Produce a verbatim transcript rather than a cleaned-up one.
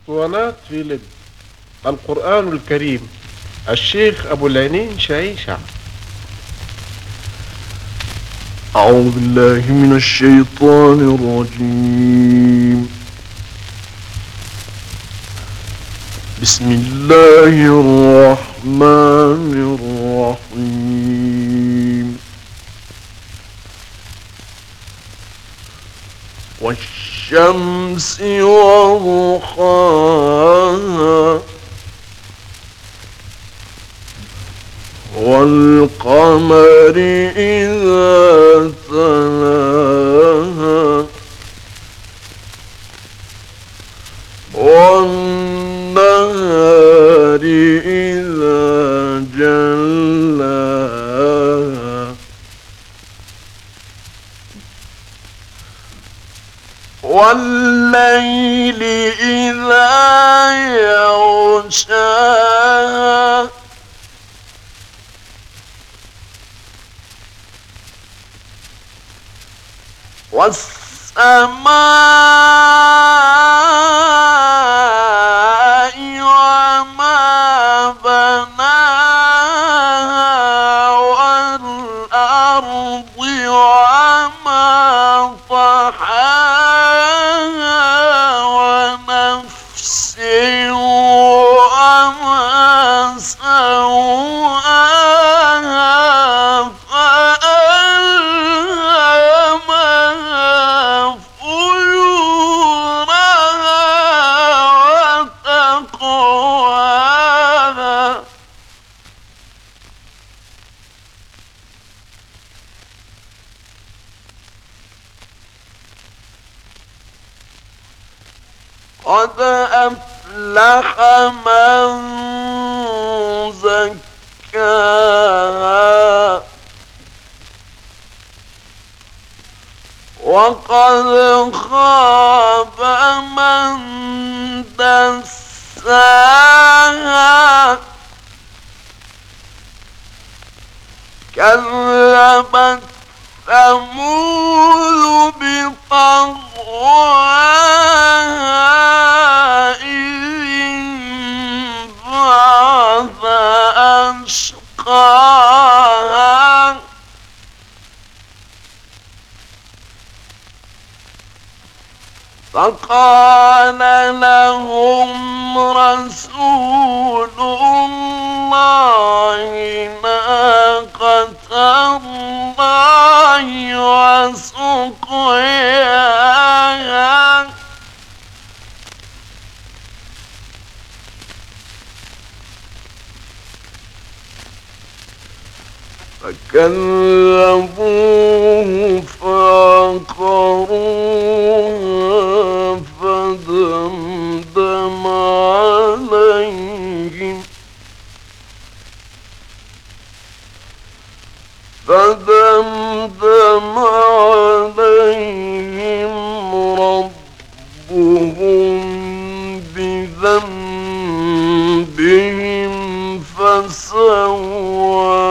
اسطوانات في القرآن الكريم. الشيخ أبو العينين شعيشة. أعوذ بالله من الشيطان الرجيم. بسم الله الرحمن الرحيم. والشمس وضحاها والقمر إذا تلاها والنهار إذا جلاها والليل إذا يغشاها والسماء وما بناها والأرض وما طحاها ونفس وما سواها فألهمها فجورها وتقواها قد أفلح من زكاها وقد خاب من دساها كذبت ثمود بطغواها إذ انبعث أشقاها فقال لهم رسول الله ناقة الله وسقياها فكذبوه فعقروها فدمدم عليهم فدمدم عليهم ربهم بذنبهم فسواها